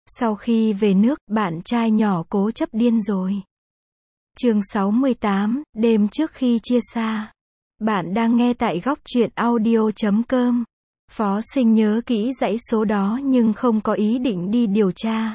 Sau khi về nước, bạn trai nhỏ cố chấp điên rồi. Chương 68, đêm trước khi chia xa. Bạn đang nghe tại góc truyện audio.com. Phó Sinh nhớ kỹ dãy số đó nhưng không có ý định đi điều tra.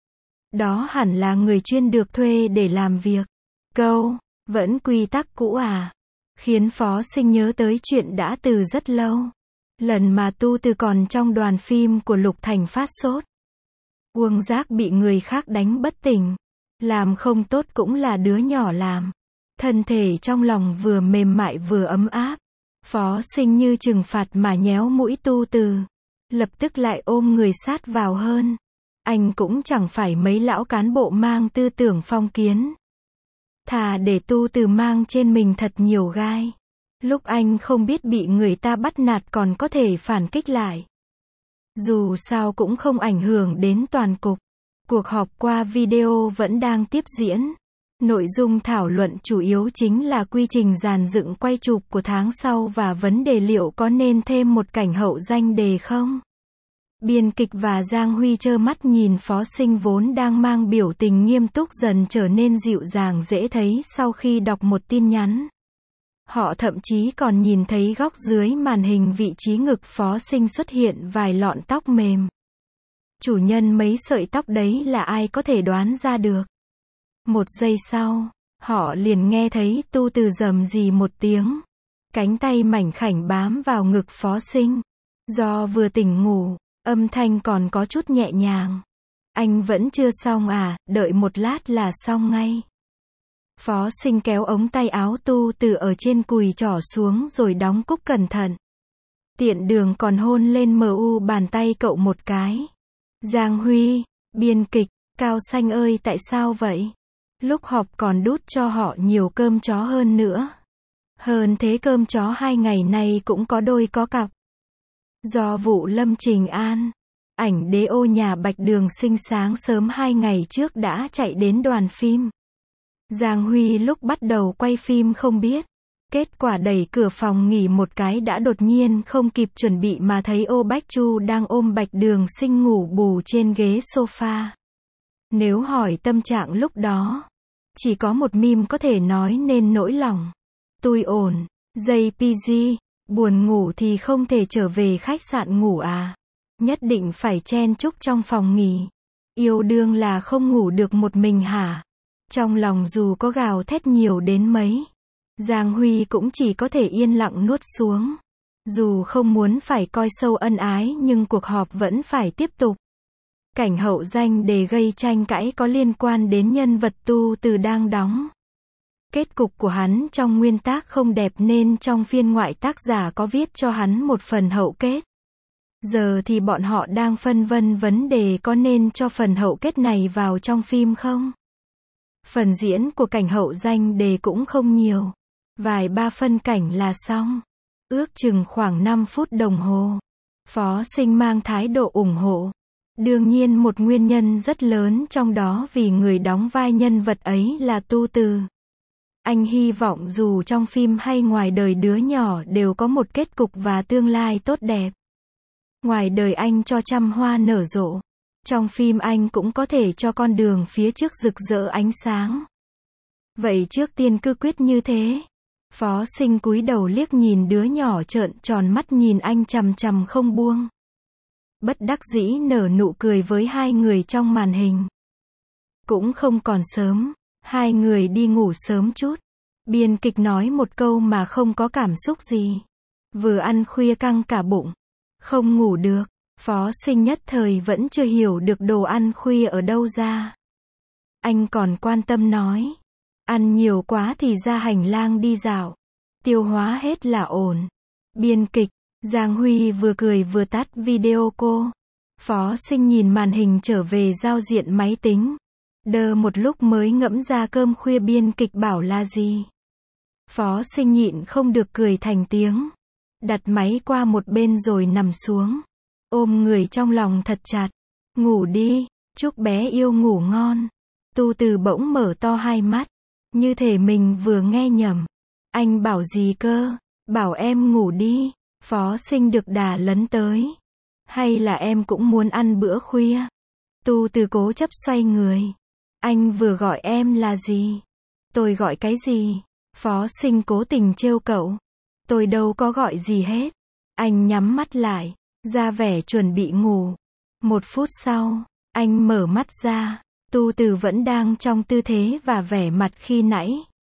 Đó hẳn là người chuyên được thuê để làm việc. Câu, vẫn quy tắc cũ à? Khiến Phó Sinh nhớ tới chuyện đã từ rất lâu. Lần mà Tu Từ còn trong đoàn phim của Lục Thành phát sốt. Uông Giác bị người khác đánh bất tỉnh. Làm không tốt cũng là đứa nhỏ làm. Thân thể trong lòng vừa mềm mại vừa ấm áp. Phó Sinh như trừng phạt mà nhéo mũi Tu Từ. Lập tức lại ôm người sát vào hơn. Anh cũng chẳng phải mấy lão cán bộ mang tư tưởng phong kiến. Thà để Tu Từ mang trên mình thật nhiều gai. Lúc anh không biết bị người ta bắt nạt còn có thể phản kích lại. Dù sao cũng không ảnh hưởng đến toàn cục. Cuộc họp qua video vẫn đang tiếp diễn. Nội dung thảo luận chủ yếu chính là quy trình dàn dựng quay chụp của tháng sau và vấn đề liệu có nên thêm một cảnh hậu danh đề không. Biên kịch và Giang Huy trơ mắt nhìn Phó Sinh vốn đang mang biểu tình nghiêm túc dần trở nên dịu dàng dễ thấy sau khi đọc một tin nhắn. Họ thậm chí còn nhìn thấy góc dưới màn hình vị trí ngực Phó Sinh xuất hiện vài lọn tóc mềm. Chủ nhân mấy sợi tóc đấy là ai có thể đoán ra được. Một giây sau, họ liền nghe thấy Tu Từ rầm rì một tiếng. Cánh tay mảnh khảnh bám vào ngực Phó Sinh. Do vừa tỉnh ngủ, âm thanh còn có chút nhẹ nhàng. Anh vẫn chưa xong à, đợi một lát là xong ngay. Phó Sinh kéo ống tay áo Tu Từ ở trên cùi trỏ xuống rồi đóng cúc cẩn thận. Tiện đường còn hôn lên bàn tay cậu một cái. Giang Huy, biên kịch, Cao Xanh ơi tại sao vậy? Lúc họp còn đút cho họ nhiều cơm chó hơn nữa. Hơn thế cơm chó 2 ngày nay cũng có đôi có cặp. Do vụ Lâm Trình An, ảnh đế ô nhà Bạch Đường Sinh sáng sớm 2 ngày trước đã chạy đến đoàn phim. Giang Huy lúc bắt đầu quay phim không biết. Kết quả đẩy cửa phòng nghỉ một cái đã đột nhiên không kịp chuẩn bị mà thấy Ô Bách Chu đang ôm Bạch Đường Sinh ngủ bù trên ghế sofa. Nếu hỏi tâm trạng lúc đó, chỉ có một meme có thể nói nên nỗi lòng. Tôi ổn, JPG, buồn ngủ thì không thể trở về khách sạn ngủ à? Nhất định phải chen chúc trong phòng nghỉ. Yêu đương là không ngủ được một mình hả? Trong lòng dù có gào thét nhiều đến mấy, Giang Huy cũng chỉ có thể yên lặng nuốt xuống. Dù không muốn phải coi sâu ân ái nhưng cuộc họp vẫn phải tiếp tục. Cảnh hậu danh đề gây tranh cãi có liên quan đến nhân vật Tu Từ đang đóng. Kết cục của hắn trong nguyên tác không đẹp nên trong phiên ngoại tác giả có viết cho hắn một phần hậu kết. Giờ thì bọn họ đang phân vân vấn đề có nên cho phần hậu kết này vào trong phim không? Phần diễn của cảnh hậu danh đề cũng không nhiều. Vài ba phân cảnh là xong. Ước chừng khoảng 5 phút đồng hồ. Phó Sinh mang thái độ ủng hộ. Đương nhiên một nguyên nhân rất lớn trong đó vì người đóng vai nhân vật ấy là Tu Từ. Anh hy vọng dù trong phim hay ngoài đời đứa nhỏ đều có một kết cục và tương lai tốt đẹp. Ngoài đời anh cho trăm hoa nở rộ. Trong phim anh cũng có thể cho con đường phía trước rực rỡ ánh sáng. Vậy trước tiên cứ quyết như thế. Phó Sinh cúi đầu liếc nhìn đứa nhỏ trợn tròn mắt nhìn anh chằm chằm không buông. Bất đắc dĩ nở nụ cười với hai người trong màn hình. Cũng không còn sớm, hai người đi ngủ sớm chút. Biên kịch nói một câu mà không có cảm xúc gì. Vừa ăn khuya căng cả bụng, không ngủ được. Phó Sinh nhất thời vẫn chưa hiểu được đồ ăn khuya ở đâu ra. Anh còn quan tâm nói, ăn nhiều quá thì ra hành lang đi dạo. Tiêu hóa hết là ổn. Biên kịch, Giang Huy vừa cười vừa tắt video cô. Phó Sinh nhìn màn hình trở về giao diện máy tính. Đơ một lúc mới ngẫm ra cơm khuya biên kịch bảo là gì. Phó Sinh nhịn không được cười thành tiếng. Đặt máy qua một bên rồi nằm xuống. Ôm người trong lòng thật chặt. Ngủ đi, chúc bé yêu ngủ ngon. Tu Từ bỗng mở to hai mắt. Như thể mình vừa nghe nhầm. Anh bảo gì cơ? Bảo em ngủ đi. Phó Sinh được đà lấn tới. Hay là em cũng muốn ăn bữa khuya? Tu Từ cố chấp xoay người. Anh vừa gọi em là gì? Tôi gọi cái gì? Phó Sinh cố tình trêu cậu. Tôi đâu có gọi gì hết. Anh nhắm mắt lại, ra vẻ chuẩn bị ngủ. 1 phút sau, anh mở mắt ra. Tu Từ vẫn đang trong tư thế và vẻ mặt khi nãy.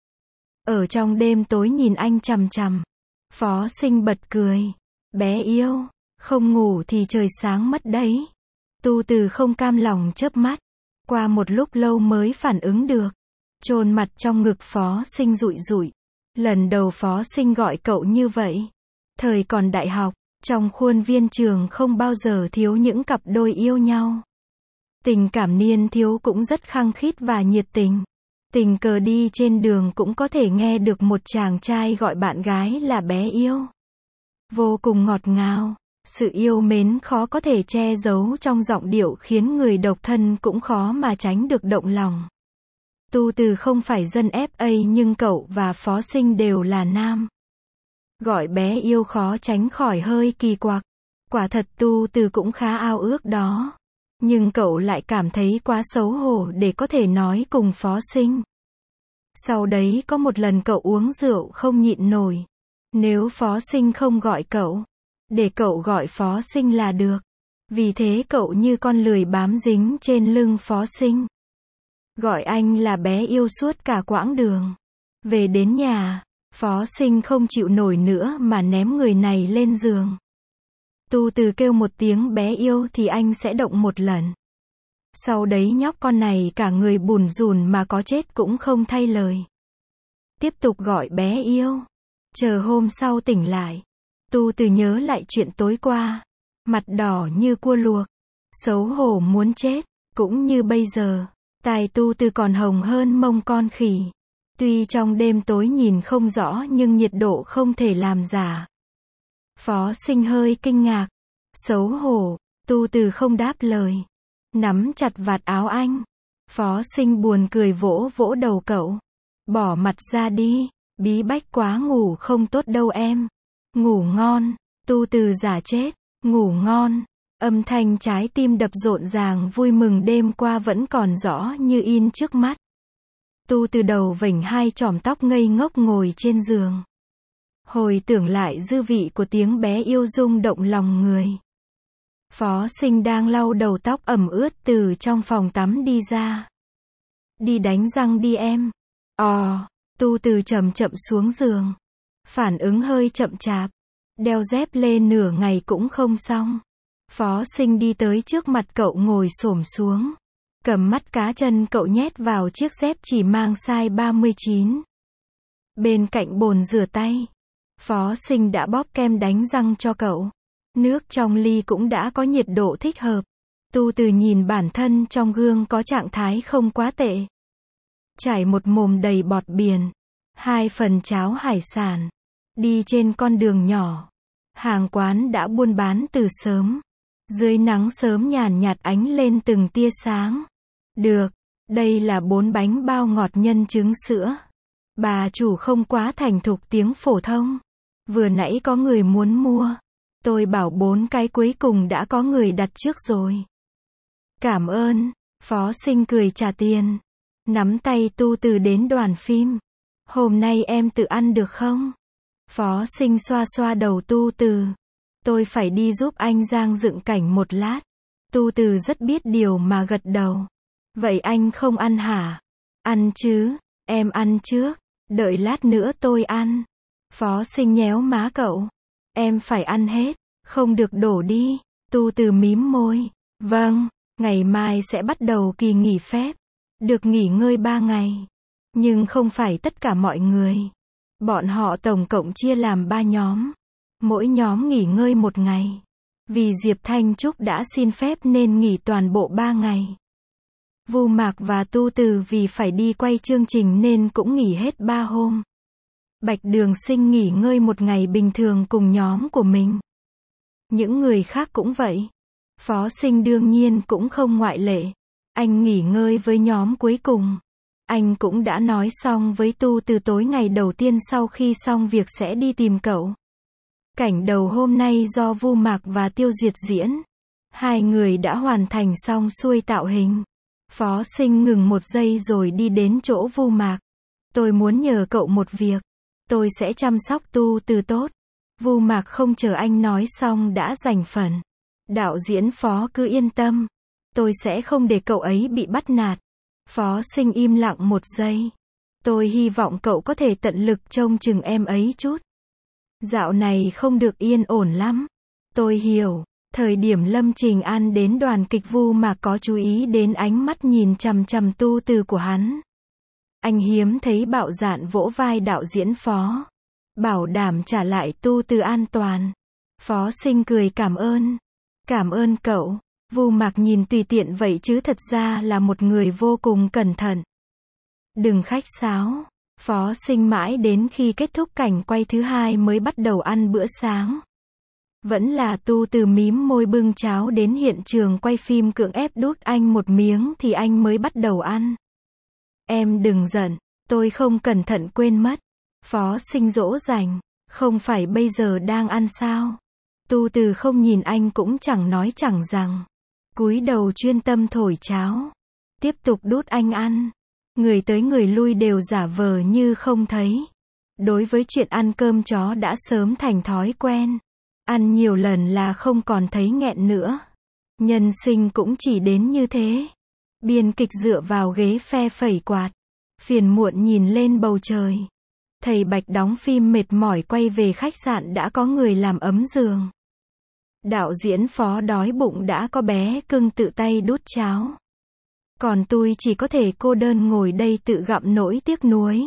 Ở trong đêm tối nhìn anh chằm chằm. Phó Sinh bật cười. Bé yêu, không ngủ thì trời sáng mất đấy. Tu Từ không cam lòng chớp mắt. Qua một lúc lâu mới phản ứng được. Chôn mặt trong ngực Phó Sinh rụi rụi. Lần đầu Phó Sinh gọi cậu như vậy. Thời còn đại học, trong khuôn viên trường không bao giờ thiếu những cặp đôi yêu nhau. Tình cảm niên thiếu cũng rất khăng khít và nhiệt tình. Tình cờ đi trên đường cũng có thể nghe được một chàng trai gọi bạn gái là bé yêu. Vô cùng ngọt ngào. Sự yêu mến khó có thể che giấu trong giọng điệu khiến người độc thân cũng khó mà tránh được động lòng. Tu Từ không phải dân FA nhưng cậu và Phó Sinh đều là nam. Gọi bé yêu khó tránh khỏi hơi kỳ quặc. Quả thật Tu Từ cũng khá ao ước đó. Nhưng cậu lại cảm thấy quá xấu hổ để có thể nói cùng Phó Sinh. Sau đấy có một lần cậu uống rượu không nhịn nổi. Nếu Phó Sinh không gọi cậu, để cậu gọi Phó Sinh là được. Vì thế cậu như con lười bám dính trên lưng Phó Sinh. Gọi anh là bé yêu suốt cả quãng đường. Về đến nhà, Phó Sinh không chịu nổi nữa mà ném người này lên giường. Tu Từ kêu một tiếng bé yêu thì anh sẽ động một lần. Sau đấy nhóc con này cả người bùn rùn mà có chết cũng không thay lời. Tiếp tục gọi bé yêu. Chờ hôm sau tỉnh lại. Tu Từ nhớ lại chuyện tối qua. Mặt đỏ như cua luộc. Xấu hổ muốn chết. Cũng như bây giờ. Tai Tu Từ còn hồng hơn mông con khỉ. Tuy trong đêm tối nhìn không rõ nhưng nhiệt độ không thể làm giả. Phó Sinh hơi kinh ngạc. Xấu hổ. Tu Từ không đáp lời. Nắm chặt vạt áo anh. Phó Sinh buồn cười vỗ vỗ đầu cậu. Bỏ mặt ra đi. Bí bách quá ngủ không tốt đâu em. Ngủ ngon. Tu Từ giả chết. Ngủ ngon. Âm thanh trái tim đập rộn ràng vui mừng đêm qua vẫn còn rõ như in trước mắt. Tu Từ đầu vểnh hai chòm tóc ngây ngốc ngồi trên giường. Hồi tưởng lại dư vị của tiếng bé yêu rung động lòng người. Phó Sinh đang lau đầu tóc ẩm ướt từ trong phòng tắm đi ra. Đi đánh răng đi em. Tu Từ chậm chậm xuống giường. Phản ứng hơi chậm chạp. Đeo dép lê nửa ngày cũng không xong. Phó Sinh đi tới trước mặt cậu ngồi xổm xuống. Cầm mắt cá chân cậu nhét vào chiếc dép chỉ mang size 39. Bên cạnh bồn rửa tay. Phó Sinh đã bóp kem đánh răng cho cậu. Nước trong ly cũng đã có nhiệt độ thích hợp. Tu Từ nhìn bản thân trong gương có trạng thái không quá tệ. Chảy một mồm đầy bọt biển. 2 phần cháo hải sản. Đi trên con đường nhỏ. Hàng quán đã buôn bán từ sớm. Dưới nắng sớm nhàn nhạt ánh lên từng tia sáng. Được, đây là 4 bánh bao ngọt nhân trứng sữa. Bà chủ không quá thành thục tiếng phổ thông. Vừa nãy có người muốn mua. Tôi bảo 4 cái cuối cùng đã có người đặt trước rồi. Cảm ơn. Phó Sinh cười trả tiền. Nắm tay Tu Từ đến đoàn phim. Hôm nay em tự ăn được không? Phó Sinh xoa xoa đầu Tu Từ. Tôi phải đi giúp anh Giang dựng cảnh một lát. Tu Từ rất biết điều mà gật đầu. Vậy anh không ăn hả? Ăn chứ, em ăn trước. Đợi lát nữa tôi ăn. Phó Sinh nhéo má cậu. Em phải ăn hết, không được đổ đi. Tu Từ mím môi. Vâng, ngày mai sẽ bắt đầu kỳ nghỉ phép. Được nghỉ ngơi 3 ngày. Nhưng không phải tất cả mọi người. Bọn họ tổng cộng chia làm 3 nhóm. Mỗi nhóm nghỉ ngơi 1 ngày. Vì Diệp Thanh Trúc đã xin phép nên nghỉ toàn bộ 3 ngày. Vu Mạc và Tu Từ vì phải đi quay chương trình nên cũng nghỉ hết 3 hôm. Bạch Đường Sinh nghỉ ngơi 1 ngày bình thường cùng nhóm của mình. Những người khác cũng vậy. Phó Sinh đương nhiên cũng không ngoại lệ. Anh nghỉ ngơi với nhóm cuối cùng. Anh cũng đã nói xong với Tu Từ tối ngày đầu tiên sau khi xong việc sẽ đi tìm cậu. Cảnh đầu hôm nay do Vu Mạc và Tiêu Duyệt diễn. Hai người đã hoàn thành xong xuôi tạo hình. Phó Sinh ngừng một giây rồi đi đến chỗ Vu Mạc. Tôi muốn nhờ cậu một việc. Tôi sẽ chăm sóc Tu Từ tốt. Vu Mạc không chờ anh nói xong đã giành phần. Đạo diễn Phó cứ yên tâm. Tôi sẽ không để cậu ấy bị bắt nạt. Phó Sinh im lặng một giây. Tôi hy vọng cậu có thể tận lực trông chừng em ấy chút. Dạo này không được yên ổn lắm. Tôi hiểu. Thời điểm Lâm Trình An đến đoàn kịch, Vu Mạc có chú ý đến ánh mắt nhìn chằm chằm Tu Từ của hắn. Anh hiếm thấy bạo dạn vỗ vai đạo diễn Phó. Bảo đảm trả lại Tu Từ an toàn. Phó Sinh cười cảm ơn. Cảm ơn cậu. Vu Mạc nhìn tùy tiện vậy chứ thật ra là một người vô cùng cẩn thận. Đừng khách sáo. Phó Sinh mãi đến khi kết thúc cảnh quay thứ hai mới bắt đầu ăn bữa sáng. Vẫn là Tu Từ mím môi bưng cháo đến hiện trường quay phim cưỡng ép đút anh một miếng thì anh mới bắt đầu ăn. Em đừng giận, tôi không cẩn thận quên mất. Phó Sinh dỗ dành, không phải bây giờ đang ăn sao? Tu Từ không nhìn anh cũng chẳng nói chẳng rằng. Cúi đầu chuyên tâm thổi cháo. Tiếp tục đút anh ăn. Người tới người lui đều giả vờ như không thấy. Đối với chuyện ăn cơm chó đã sớm thành thói quen. Ăn nhiều lần là không còn thấy nghẹn nữa. Nhân sinh cũng chỉ đến như thế. Biên kịch dựa vào ghế phe phẩy quạt. Phiền muộn nhìn lên bầu trời. Thầy Bạch đóng phim mệt mỏi quay về khách sạn đã có người làm ấm giường. Đạo diễn Phó đói bụng đã có bé cưng tự tay đút cháo. Còn tôi chỉ có thể cô đơn ngồi đây tự gặm nỗi tiếc nuối.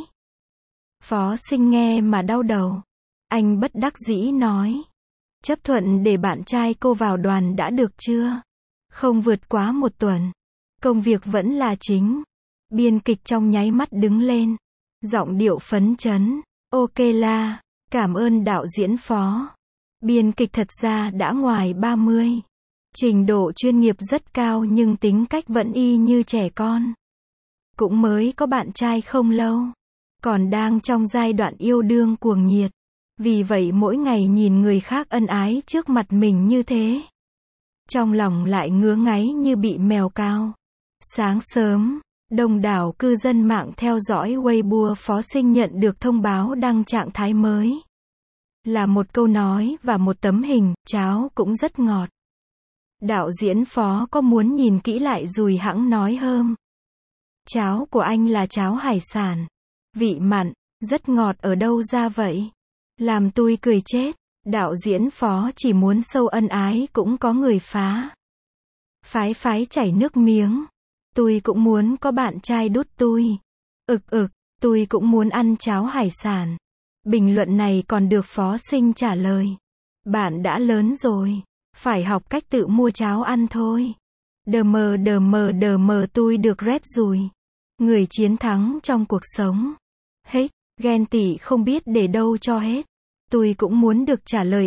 Phó Sinh nghe mà đau đầu. Anh bất đắc dĩ nói. Chấp thuận để bạn trai cô vào đoàn đã được chưa? Không vượt quá 1 tuần. Công việc vẫn là chính. Biên kịch trong nháy mắt đứng lên. Giọng điệu phấn chấn. Ok la. Cảm ơn đạo diễn Phó. Biên kịch thật ra đã ngoài 30. Trình độ chuyên nghiệp rất cao nhưng tính cách vẫn y như trẻ con. Cũng mới có bạn trai không lâu. Còn đang trong giai đoạn yêu đương cuồng nhiệt. Vì vậy mỗi ngày nhìn người khác ân ái trước mặt mình như thế. Trong lòng lại ngứa ngáy như bị mèo cào. Sáng sớm, đông đảo cư dân mạng theo dõi Weibo Phó Sinh nhận được thông báo đăng trạng thái mới. Là một câu nói và một tấm hình, cháo cũng rất ngọt. Đạo diễn Phó có muốn nhìn kỹ lại rồi hẵng nói hơn. Cháo của anh là cháo hải sản. Vị mặn, rất ngọt ở đâu ra vậy? Làm tôi cười chết. Đạo diễn Phó chỉ muốn sâu ân ái cũng có người phá. Phái chảy nước miếng. Tôi cũng muốn có bạn trai đút tôi. Tôi cũng muốn ăn cháo hải sản. Bình luận này còn được Phó Sinh trả lời. Bạn đã lớn rồi. Phải học cách tự mua cháo ăn thôi. Đờ mờ tôi được rep rồi. Người chiến thắng trong cuộc sống. Hết, ghen tị không biết để đâu cho hết. Tôi cũng muốn được trả lời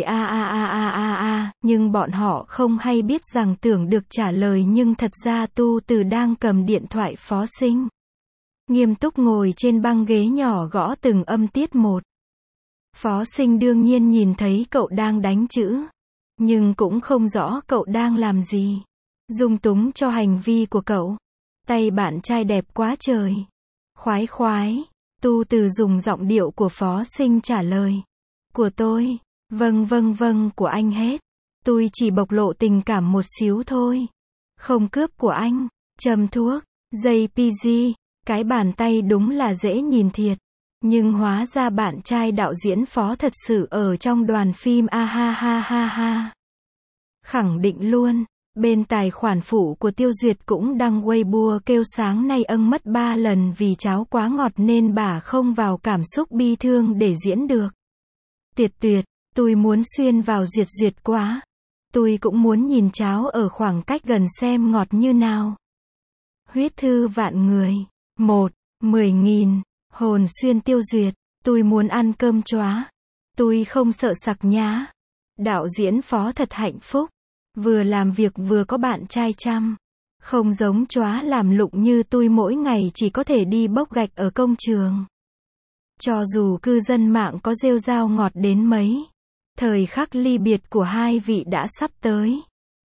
nhưng bọn họ không hay biết rằng tưởng được trả lời nhưng thật ra Tu Từ đang cầm điện thoại Phó Sinh. Nghiêm túc ngồi trên băng ghế nhỏ gõ từng âm tiết một. Phó Sinh đương nhiên nhìn thấy cậu đang đánh chữ. Nhưng cũng không rõ cậu đang làm gì. Dung túng cho hành vi của cậu. Tay bạn trai đẹp quá trời. Khoái. Tu Từ dùng giọng điệu của Phó Sinh trả lời. Của tôi. Vâng của anh hết. Tôi chỉ bộc lộ tình cảm một xíu thôi. Không cướp của anh. Châm thuốc. JPG. Cái bàn tay đúng là dễ nhìn thiệt. Nhưng hóa ra bạn trai đạo diễn Phó thật sự ở trong đoàn phim ha. Khẳng định luôn. Bên tài khoản phụ của Tiêu Duyệt cũng đăng Weibo kêu sáng nay âng mất 3 lần vì cháo quá ngọt nên bà không vào cảm xúc bi thương để diễn được. Tuyệt, tôi muốn xuyên vào Duyệt quá. Tôi cũng muốn nhìn cháo ở khoảng cách gần xem ngọt như nào. Huyết thư vạn người. 10.000. Hồn xuyên Tiêu Duyệt. Tôi muốn ăn cơm chóa. Tôi không sợ sặc nhá. Đạo diễn Phó thật hạnh phúc. Vừa làm việc vừa có bạn trai chăm. Không giống chóa làm lụng như tôi mỗi ngày chỉ có thể đi bốc gạch ở công trường. Cho dù cư dân mạng có rêu rao ngọt đến mấy. Thời khắc ly biệt của hai vị đã sắp tới.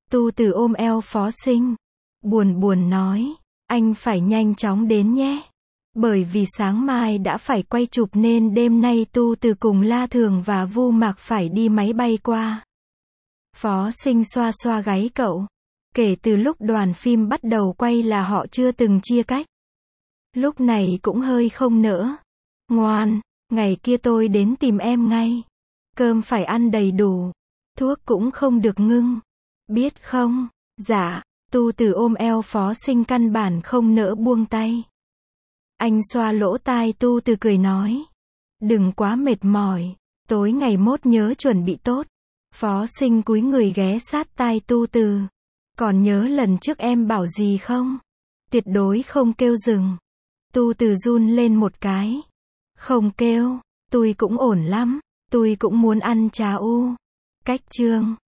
Tu Từ ôm eo Phó Sinh, buồn buồn nói, anh phải nhanh chóng đến nhé. Bởi vì sáng mai đã phải quay chụp nên đêm nay Tu Từ cùng La Thường và Vu Mạc phải đi máy bay qua. Phó Sinh xoa xoa gáy cậu. Kể từ lúc đoàn phim bắt đầu quay là họ chưa từng chia cách. Lúc này cũng hơi không nỡ. Ngoan, ngày kia tôi đến tìm em ngay. Cơm phải ăn đầy đủ. Thuốc cũng không được ngưng. Biết không? Dạ. Tu Từ ôm eo Phó Sinh căn bản không nỡ buông tay. Anh xoa lỗ tai Tu Từ cười nói. Đừng quá mệt mỏi. Tối ngày mốt nhớ chuẩn bị tốt. Phó Sinh cúi người ghé sát tai Tu Từ. Còn nhớ lần trước em bảo gì không? Tuyệt đối không kêu dừng. Tu Từ run lên một cái. Không kêu. Tôi cũng ổn lắm. Tôi cũng muốn ăn trà u. Cách chương.